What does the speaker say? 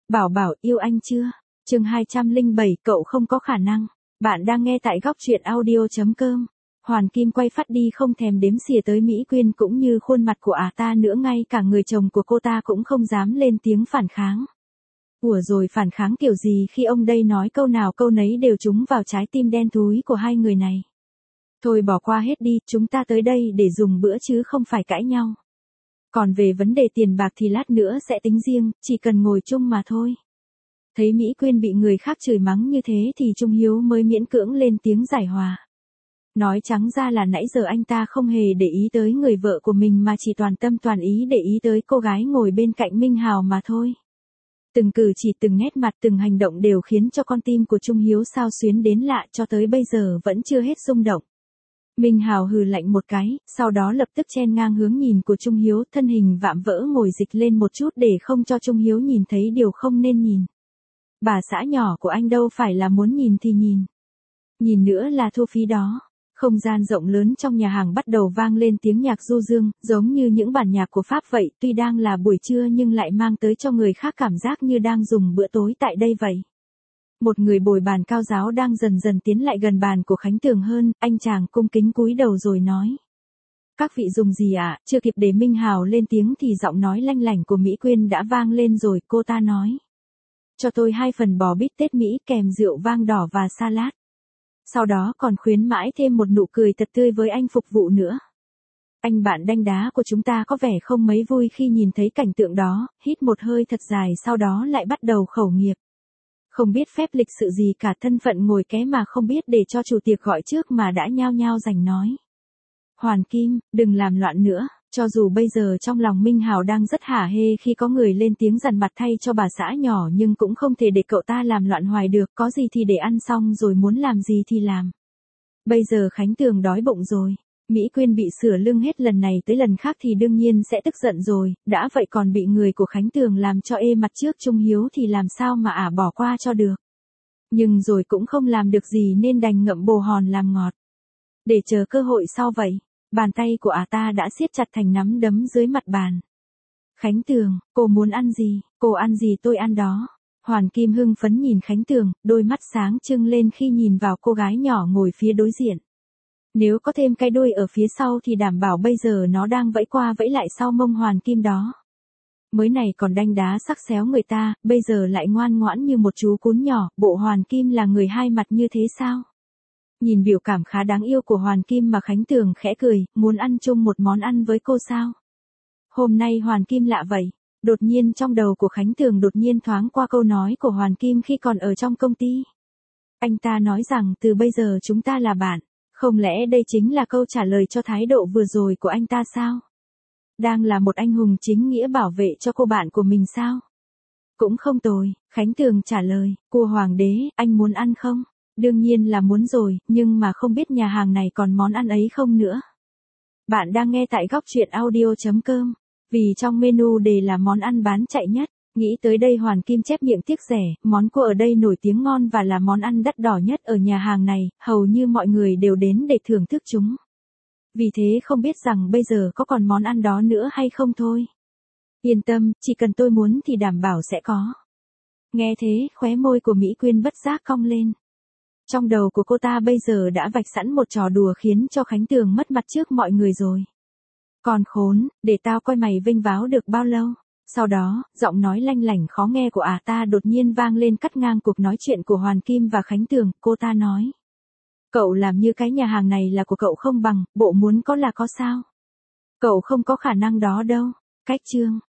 Bảo Bảo yêu anh chưa? Chương 207, cậu không có khả năng. Bạn đang nghe tại góc truyện audio.com. Hoàn Kim quay phát đi không thèm đếm xỉa tới Mỹ Quyên cũng như khuôn mặt của ta nữa, ngay cả người chồng của cô ta cũng không dám lên tiếng phản kháng. Ủa rồi phản kháng kiểu gì khi ông đây nói câu nào câu nấy đều trúng vào trái tim đen thúi của hai người này. Thôi bỏ qua hết đi, chúng ta tới đây để dùng bữa chứ không phải cãi nhau. Còn về vấn đề tiền bạc thì lát nữa sẽ tính riêng, chỉ cần ngồi chung mà thôi. Thấy Mỹ Quyên bị người khác chửi mắng như thế thì Trung Hiếu mới miễn cưỡng lên tiếng giải hòa. Nói trắng ra là nãy giờ anh ta không hề để ý tới người vợ của mình mà chỉ toàn tâm toàn ý để ý tới cô gái ngồi bên cạnh Minh Hào mà thôi. Từng cử chỉ, từng nét mặt, từng hành động đều khiến cho con tim của Trung Hiếu xao xuyến đến lạ, cho tới bây giờ vẫn chưa hết rung động. Minh Hào hừ lạnh một cái, sau đó lập tức chen ngang hướng nhìn của Trung Hiếu, thân hình vạm vỡ ngồi dịch lên một chút để không cho Trung Hiếu nhìn thấy điều không nên nhìn. Bà xã nhỏ của anh đâu phải là muốn nhìn thì nhìn. Nhìn nữa là thu phí đó. Không gian rộng lớn trong nhà hàng bắt đầu vang lên tiếng nhạc du dương, giống như những bản nhạc của Pháp vậy, tuy đang là buổi trưa nhưng lại mang tới cho người khác cảm giác như đang dùng bữa tối tại đây vậy. Một người bồi bàn cao giáo đang dần dần tiến lại gần bàn của Khánh Tường hơn, anh chàng cung kính cúi đầu rồi nói. Các vị dùng gì ạ? Chưa kịp để Minh Hào lên tiếng thì giọng nói lanh lảnh của Mỹ Quyên đã vang lên rồi, cô ta nói. Cho tôi 2 phần bò bít tết Mỹ kèm rượu vang đỏ và salad. Sau đó còn khuyến mãi thêm một nụ cười thật tươi với anh phục vụ nữa. Anh bạn đanh đá của chúng ta có vẻ không mấy vui khi nhìn thấy cảnh tượng đó, hít một hơi thật dài sau đó lại bắt đầu khẩu nghiệp. Không biết phép lịch sự gì cả, thân phận ngồi ké mà không biết để cho chủ tiệc gọi trước mà đã nhao nhao giành nói. Hoàn Kim, đừng làm loạn nữa, cho dù bây giờ trong lòng Minh Hào đang rất hả hê khi có người lên tiếng dằn mặt thay cho bà xã nhỏ nhưng cũng không thể để cậu ta làm loạn hoài được, có gì thì để ăn xong rồi muốn làm gì thì làm. Bây giờ Khánh Tường đói bụng rồi, Mỹ Quyên bị sửa lưng hết lần này tới lần khác thì đương nhiên sẽ tức giận rồi, đã vậy còn bị người của Khánh Tường làm cho ê mặt trước Trung Hiếu thì làm sao mà bỏ qua cho được. Nhưng rồi cũng không làm được gì nên đành ngậm bồ hòn làm ngọt. Để chờ cơ hội sau vậy, bàn tay của ta đã siết chặt thành nắm đấm dưới mặt bàn. Khánh Tường, cô muốn ăn gì, cô ăn gì tôi ăn đó. Hoàn Kim hưng phấn nhìn Khánh Tường, đôi mắt sáng trưng lên khi nhìn vào cô gái nhỏ ngồi phía đối diện. Nếu có thêm cái đuôi ở phía sau thì đảm bảo bây giờ nó đang vẫy qua vẫy lại sau mông Hoàn Kim đó. Mới này còn đanh đá sắc xéo người ta, bây giờ lại ngoan ngoãn như một chú cún nhỏ, bộ Hoàn Kim là người hai mặt như thế sao? Nhìn biểu cảm khá đáng yêu của Hoàn Kim mà Khánh Tường khẽ cười, muốn ăn chung một món ăn với cô sao? Hôm nay Hoàn Kim lạ vậy. Đột nhiên trong đầu của Khánh Tường đột nhiên thoáng qua câu nói của Hoàn Kim khi còn ở trong công ty. Anh ta nói rằng từ bây giờ chúng ta là bạn. Không lẽ đây chính là câu trả lời cho thái độ vừa rồi của anh ta sao? Đang là một anh hùng chính nghĩa bảo vệ cho cô bạn của mình sao? Cũng không tồi, Khánh Tường trả lời, cô Hoàng đế, anh muốn ăn không? Đương nhiên là muốn rồi, nhưng mà không biết nhà hàng này còn món ăn ấy không nữa. Bạn đang nghe tại góc truyện audio.com, vì trong menu đề là món ăn bán chạy nhất. Nghĩ tới đây Hoàn Kim chép miệng tiếc rẻ, món cua ở đây nổi tiếng ngon và là món ăn đắt đỏ nhất ở nhà hàng này, hầu như mọi người đều đến để thưởng thức chúng. Vì thế không biết rằng bây giờ có còn món ăn đó nữa hay không thôi. Yên tâm, chỉ cần tôi muốn thì đảm bảo sẽ có. Nghe thế, khóe môi của Mỹ Quyên bất giác cong lên. Trong đầu của cô ta bây giờ đã vạch sẵn một trò đùa khiến cho Khánh Tường mất mặt trước mọi người rồi. Còn khốn, để tao coi mày vênh váo được bao lâu. Sau đó, giọng nói lanh lảnh khó nghe của ta đột nhiên vang lên cắt ngang cuộc nói chuyện của Hoàn Kim và Khánh Tường, cô ta nói. Cậu làm như cái nhà hàng này là của cậu không bằng, bộ muốn có là có sao. Cậu không có khả năng đó đâu. Cách chương.